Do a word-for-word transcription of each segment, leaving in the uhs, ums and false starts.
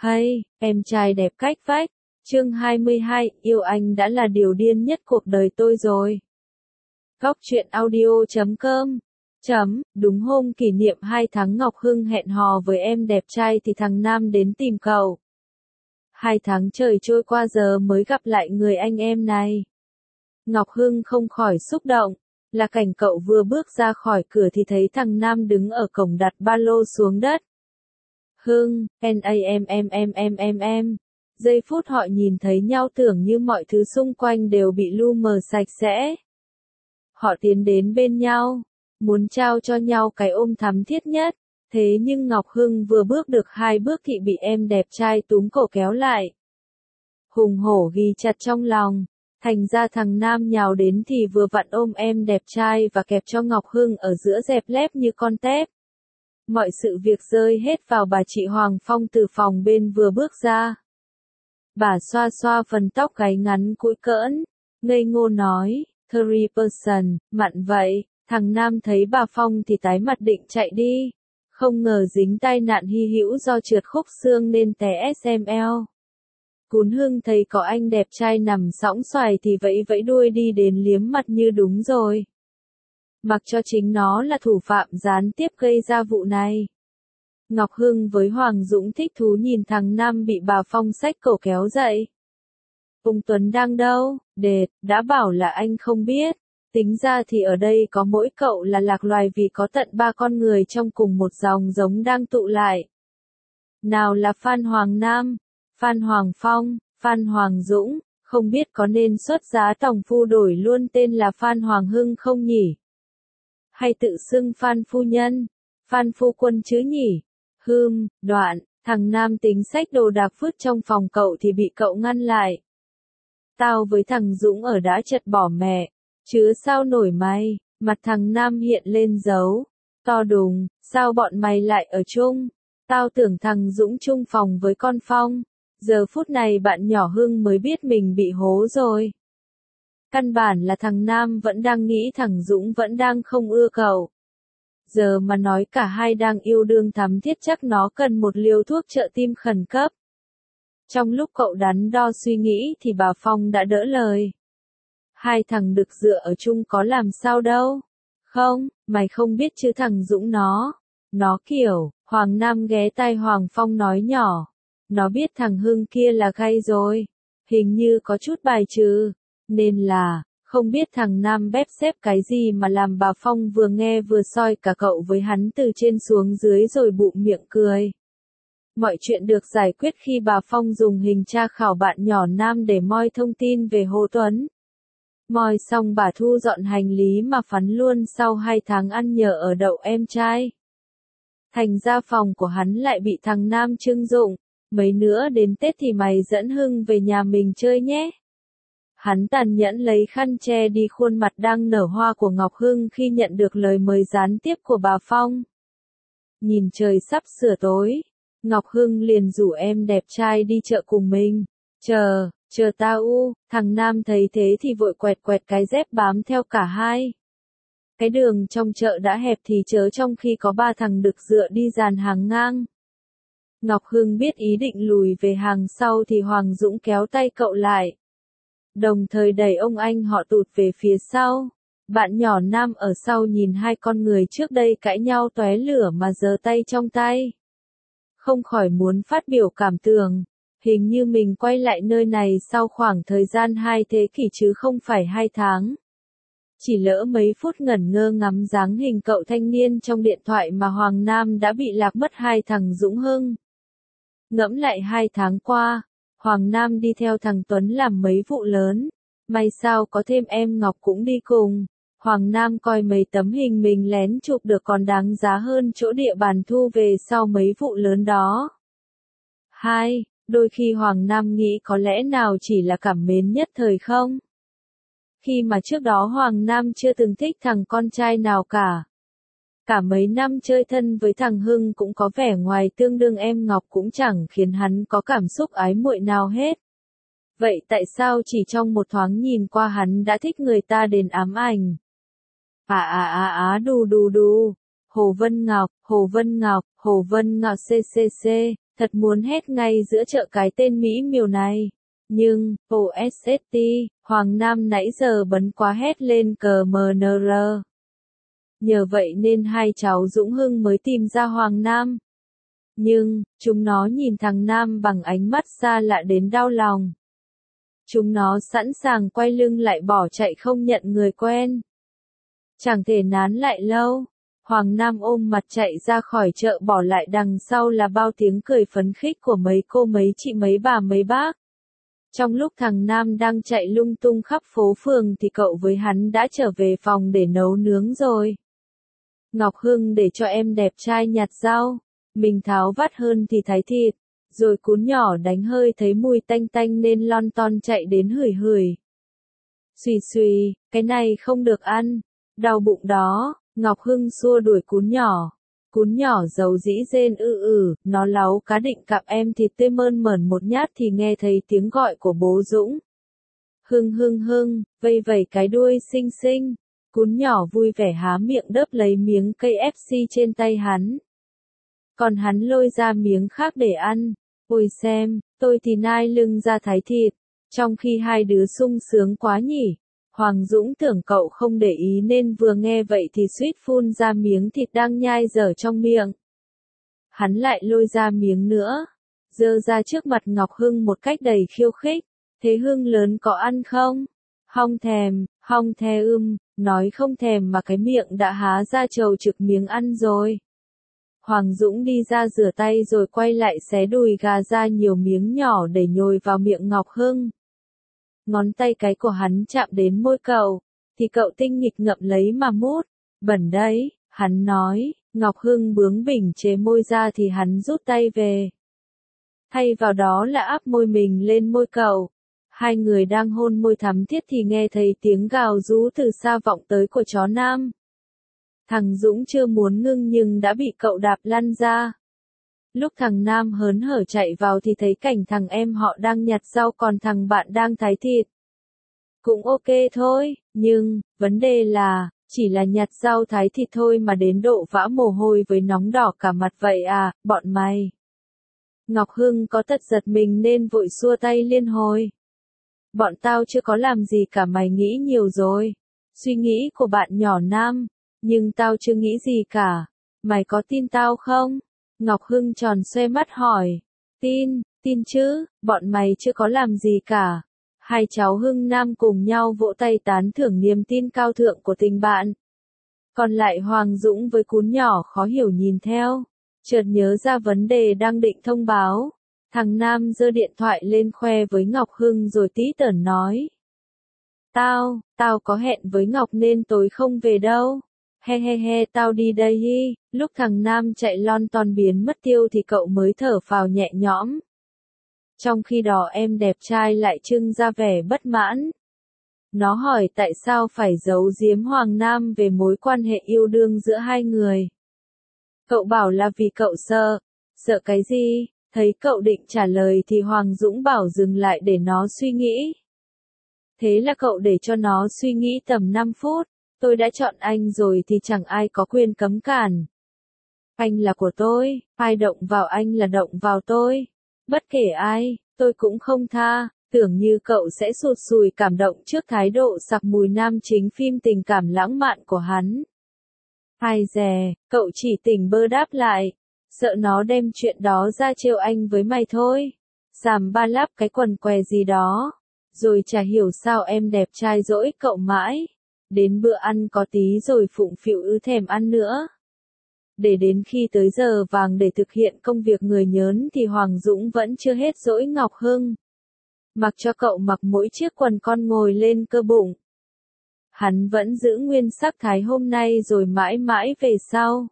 Hay, em trai đẹp cách vách. Chương hai mươi hai, yêu anh đã là điều điên nhất cuộc đời tôi rồi. Góc truyện audio chấm com Chấm, đúng hôm kỷ niệm hai tháng Ngọc Hưng hẹn hò với em đẹp trai thì thằng Nam đến tìm cậu. Hai tháng trời trôi qua giờ mới gặp lại người anh em này. Ngọc Hưng không khỏi xúc động, là cảnh cậu vừa bước ra khỏi cửa thì thấy thằng Nam đứng ở cổng đặt ba lô xuống đất. Hưng, N A M M M M M M. Giây phút họ nhìn thấy nhau tưởng như mọi thứ xung quanh đều bị lu mờ sạch sẽ. Họ tiến đến bên nhau, muốn trao cho nhau cái ôm thắm thiết nhất, thế nhưng Ngọc Hưng vừa bước được hai bước thì bị em đẹp trai túm cổ kéo lại. Hùng hổ ghi chặt trong lòng, thành ra thằng Nam nhào đến thì vừa vặn ôm em đẹp trai và kẹp cho Ngọc Hưng ở giữa dẹp lép như con tép. Mọi sự việc rơi hết vào bà chị Hoàng Phong từ phòng bên vừa bước ra. Bà xoa xoa phần tóc gáy ngắn cũi cỡn, ngây ngô nói, Third person, mặn vậy. Thằng Nam thấy bà Phong thì tái mặt định chạy đi, không ngờ dính tai nạn hy hữu do trượt khúc xương nên té ét em lờ. Cún Hưng thấy có anh đẹp trai nằm sõng xoài thì vẫy vẫy đuôi đi đến liếm mặt như đúng rồi. Mặc cho chính nó là thủ phạm gián tiếp gây ra vụ này. Ngọc Hưng với Hoàng Dũng thích thú nhìn thằng Nam bị bà Phong xách cổ kéo dậy. Ông Tuấn đang đâu? Đệt, đã bảo là anh không biết. Tính ra thì ở đây có mỗi cậu là lạc loài vì có tận ba con người trong cùng một dòng giống đang tụ lại. Nào là Phan Hoàng Nam, Phan Hoàng Phong, Phan Hoàng Dũng, không biết có nên xuất giá tòng phu đổi luôn tên là Phan Hoàng Hưng không nhỉ? Hay tự xưng Phan Phu Nhân, Phan Phu Quân chứ nhỉ? Hừm, đoạn, thằng Nam tính xách đồ đạc vứt trong phòng cậu thì bị cậu ngăn lại. Tao với thằng Dũng ở đã chật bỏ mẹ, chứ sao nổi mày, mặt thằng Nam hiện lên dấu, to đùng, sao bọn mày lại ở chung, tao tưởng thằng Dũng chung phòng với con Phong, giờ phút này bạn nhỏ Hưng mới biết mình bị hố rồi. Căn bản là thằng Nam vẫn đang nghĩ thằng Dũng vẫn đang không ưa cậu. Giờ mà nói cả hai đang yêu đương thắm thiết chắc nó cần một liều thuốc trợ tim khẩn cấp. Trong lúc cậu đắn đo suy nghĩ thì bà Phong đã đỡ lời. Hai thằng được dựa ở chung có làm sao đâu. Không, mày không biết chứ thằng Dũng nó. Nó kiểu, Hoàng Nam ghé tai Hoàng Phong nói nhỏ. Nó biết thằng Hưng kia là gay rồi. Hình như có chút bài trừ. Nên là, không biết thằng Nam bép xếp cái gì mà làm bà Phong vừa nghe vừa soi cả cậu với hắn từ trên xuống dưới rồi bụm miệng cười. Mọi chuyện được giải quyết khi bà Phong dùng hình tra khảo bạn nhỏ Nam để moi thông tin về Hồ Tuấn. Moi xong bà thu dọn hành lý mà phắn luôn sau hai tháng ăn nhờ ở đậu em trai. Thành ra phòng của hắn lại bị thằng Nam trưng dụng. Mấy nữa đến Tết thì mày dẫn Hưng về nhà mình chơi nhé. Hắn tàn nhẫn lấy khăn che đi khuôn mặt đang nở hoa của Ngọc Hưng khi nhận được lời mời gián tiếp của bà Phong. Nhìn trời sắp sửa tối, Ngọc Hưng liền rủ em đẹp trai đi chợ cùng mình. Chờ, chờ tao u, thằng Nam thấy thế thì vội quẹt quẹt cái dép bám theo cả hai. Cái đường trong chợ đã hẹp thì chớ trong khi có ba thằng đực dựa đi dàn hàng ngang. Ngọc Hưng biết ý định lùi về hàng sau thì Hoàng Dũng kéo tay cậu lại. Đồng thời đẩy ông anh họ tụt về phía sau. Bạn nhỏ Nam ở sau nhìn hai con người trước đây cãi nhau tóe lửa mà giơ tay trong tay. Không khỏi muốn phát biểu cảm tưởng. Hình như mình quay lại nơi này sau khoảng thời gian hai thế kỷ chứ không phải hai tháng. Chỉ lỡ mấy phút ngẩn ngơ ngắm dáng hình cậu thanh niên trong điện thoại mà Hoàng Nam đã bị lạc mất hai thằng Dũng Hưng. Ngẫm lại hai tháng qua, Hoàng Nam đi theo thằng Tuấn làm mấy vụ lớn. May sao có thêm em Ngọc cũng đi cùng. Hoàng Nam coi mấy tấm hình mình lén chụp được còn đáng giá hơn chỗ địa bàn thu về sau mấy vụ lớn đó. Hai, đôi khi Hoàng Nam nghĩ có lẽ nào chỉ là cảm mến nhất thời không? Khi mà trước đó Hoàng Nam chưa từng thích thằng con trai nào cả. Cả mấy năm chơi thân với thằng Hưng cũng có vẻ ngoài tương đương em Ngọc cũng chẳng khiến hắn có cảm xúc ái muội nào hết. Vậy tại sao chỉ trong một thoáng nhìn qua hắn đã thích người ta đến ám ảnh? À à à á đù đù đù. Hồ Vân Ngọc, Hồ Vân Ngọc, Hồ Vân Ngọc xê xê xê, Thật muốn hét ngay giữa chợ cái tên mỹ miều này. Nhưng, ô ét ét tê, Hoàng Nam nãy giờ bấn quá hét lên cờ em en rờ. Nhờ vậy nên hai cháu Dũng Hưng mới tìm ra Hoàng Nam. Nhưng, chúng nó nhìn thằng Nam bằng ánh mắt xa lạ đến đau lòng. Chúng nó sẵn sàng quay lưng lại bỏ chạy không nhận người quen. Chẳng thể nán lại lâu. Hoàng Nam ôm mặt chạy ra khỏi chợ, bỏ lại đằng sau là bao tiếng cười phấn khích của mấy cô mấy chị mấy bà mấy bác. Trong lúc thằng Nam đang chạy lung tung khắp phố phường thì cậu với hắn đã trở về phòng để nấu nướng rồi. Ngọc Hưng để cho em đẹp trai nhặt rau. Mình tháo vắt hơn thì thái thịt. Rồi cún nhỏ đánh hơi thấy mùi tanh tanh nên lon ton chạy đến hửi hửi. Xùy xùy, cái này không được ăn. Đau bụng đó. Ngọc Hưng xua đuổi cún nhỏ. Cún nhỏ dầu dĩ rên ư ử, nó láu cá định cặp em thịt tê mơn mởn một nhát thì nghe thấy tiếng gọi của bố Dũng. Hưng hưng hưng, vây vẩy cái đuôi xinh xinh. Cún nhỏ vui vẻ há miệng đớp lấy miếng cây ép xê trên tay hắn. Còn hắn lôi ra miếng khác để ăn. Ôi xem, tôi thì nai lưng ra thái thịt. Trong khi hai đứa sung sướng quá nhỉ. Hoàng Dũng tưởng cậu không để ý nên vừa nghe vậy thì suýt phun ra miếng thịt đang nhai dở trong miệng. Hắn lại lôi ra miếng nữa, giơ ra trước mặt Ngọc Hưng một cách đầy khiêu khích. Thế Hưng lớn có ăn không? Hong thèm, hong thè ưm, nói không thèm mà cái miệng đã há ra trầu trực miếng ăn rồi. Hoàng Dũng đi ra rửa tay rồi quay lại xé đùi gà ra nhiều miếng nhỏ để nhồi vào miệng Ngọc Hưng. Ngón tay cái của hắn chạm đến môi cậu, thì cậu tinh nghịch ngậm lấy mà mút. Bẩn đấy, hắn nói. Ngọc Hưng bướng bỉnh chế môi ra thì hắn rút tay về. Thay vào đó là áp môi mình lên môi cậu. Hai người đang hôn môi thắm thiết thì nghe thấy tiếng gào rú từ xa vọng tới của chó Nam. Thằng Dũng chưa muốn ngưng nhưng đã bị cậu đạp lăn ra. Lúc thằng Nam hớn hở chạy vào thì thấy cảnh thằng em họ đang nhặt rau còn thằng bạn đang thái thịt. Cũng ok thôi, nhưng, vấn đề là, chỉ là nhặt rau thái thịt thôi mà đến độ vã mồ hôi với nóng đỏ cả mặt vậy à, bọn mày. Ngọc Hưng có tật giật mình nên vội xua tay liên hồi. Bọn tao chưa có làm gì cả, mày nghĩ nhiều rồi. Suy nghĩ của bạn nhỏ Nam, nhưng tao chưa nghĩ gì cả. Mày có tin tao không? Ngọc Hưng tròn xoe mắt hỏi. Tin, tin chứ, bọn mày chưa có làm gì cả. Hai cháu Hưng Nam cùng nhau vỗ tay tán thưởng niềm tin cao thượng của tình bạn. Còn lại Hoàng Dũng với cún nhỏ khó hiểu nhìn theo. Chợt nhớ ra vấn đề đang định thông báo. Thằng Nam giơ điện thoại lên khoe với Ngọc Hưng rồi tí tởn nói. Tao, tao có hẹn với Ngọc nên tối không về đâu. He he he, tao đi đây hi. Lúc thằng Nam chạy lon ton biến mất tiêu thì cậu mới thở phào nhẹ nhõm. Trong khi đó em đẹp trai lại trưng ra vẻ bất mãn. Nó hỏi tại sao phải giấu giếm Hoàng Nam về mối quan hệ yêu đương giữa hai người. Cậu bảo là vì cậu sợ. Sợ cái gì? Thấy cậu định trả lời thì Hoàng Dũng bảo dừng lại để nó suy nghĩ. Thế là cậu để cho nó suy nghĩ tầm năm phút. Tôi đã chọn anh rồi thì chẳng ai có quyền cấm cản. Anh là của tôi, ai động vào anh là động vào tôi. Bất kể ai, tôi cũng không tha. Tưởng như cậu sẽ sụt sùi cảm động trước thái độ sặc mùi nam chính phim tình cảm lãng mạn của hắn. Ai dè, cậu chỉ tỉnh bơ đáp lại. Sợ nó đem chuyện đó ra trêu anh với mày thôi. Xàm ba lắp cái quần què gì đó. Rồi chả hiểu sao em đẹp trai dỗi cậu mãi. Đến bữa ăn có tí rồi phụng phịu ư thèm ăn nữa. Để đến khi tới giờ vàng để thực hiện công việc người nhớn thì Hoàng Dũng vẫn chưa hết dỗi Ngọc Hưng. Mặc cho cậu mặc mỗi chiếc quần con ngồi lên cơ bụng. Hắn vẫn giữ nguyên sắc thái hôm nay rồi mãi mãi về sau.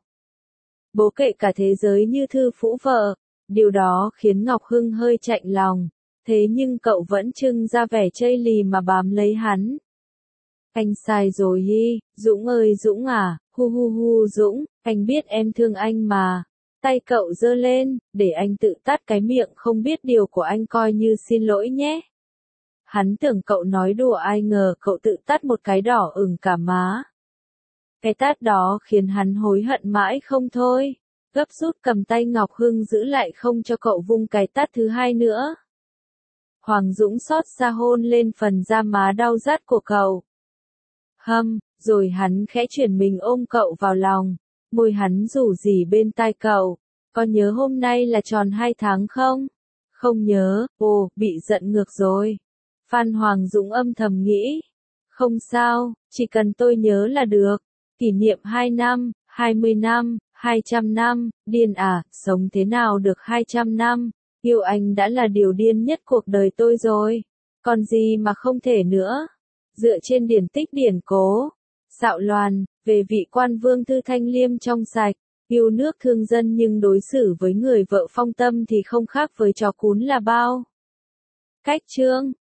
Bố kệ cả thế giới như thư phũ vợ. Điều đó khiến Ngọc Hưng hơi chạnh lòng. Thế nhưng cậu vẫn trưng ra vẻ chây lì mà bám lấy hắn. Anh sai rồi hi, Dũng ơi Dũng à, hu hu hu Dũng, anh biết em thương anh mà. Tay cậu giơ lên, để anh tự tát cái miệng không biết điều của anh coi như xin lỗi nhé. Hắn tưởng cậu nói đùa ai ngờ cậu tự tát một cái đỏ ửng cả má. Cái tát đó khiến hắn hối hận mãi không thôi. gấp rút cầm tay Ngọc Hưng giữ lại không cho cậu vung cái tát thứ hai nữa. Hoàng Dũng xót xa hôn lên phần da má đau rát của cậu. Hâm, rồi hắn khẽ chuyển mình ôm cậu vào lòng, môi hắn rủ rỉ bên tai cậu, có nhớ hôm nay là tròn hai tháng không? Không nhớ, ồ, bị giận ngược rồi. Phan Hoàng Dũng âm thầm nghĩ. Không sao, chỉ cần tôi nhớ là được. Kỷ niệm hai năm, hai mươi năm, hai trăm năm, điên à, sống thế nào được hai trăm năm, yêu anh đã là điều điên nhất cuộc đời tôi rồi. Còn gì mà không thể nữa. Dựa trên điển tích điển cố, Sạo Loàn, về vị quan vương thư thanh liêm trong sạch, yêu nước thương dân nhưng đối xử với người vợ phong tâm thì không khác với chó cún là bao. Cách chương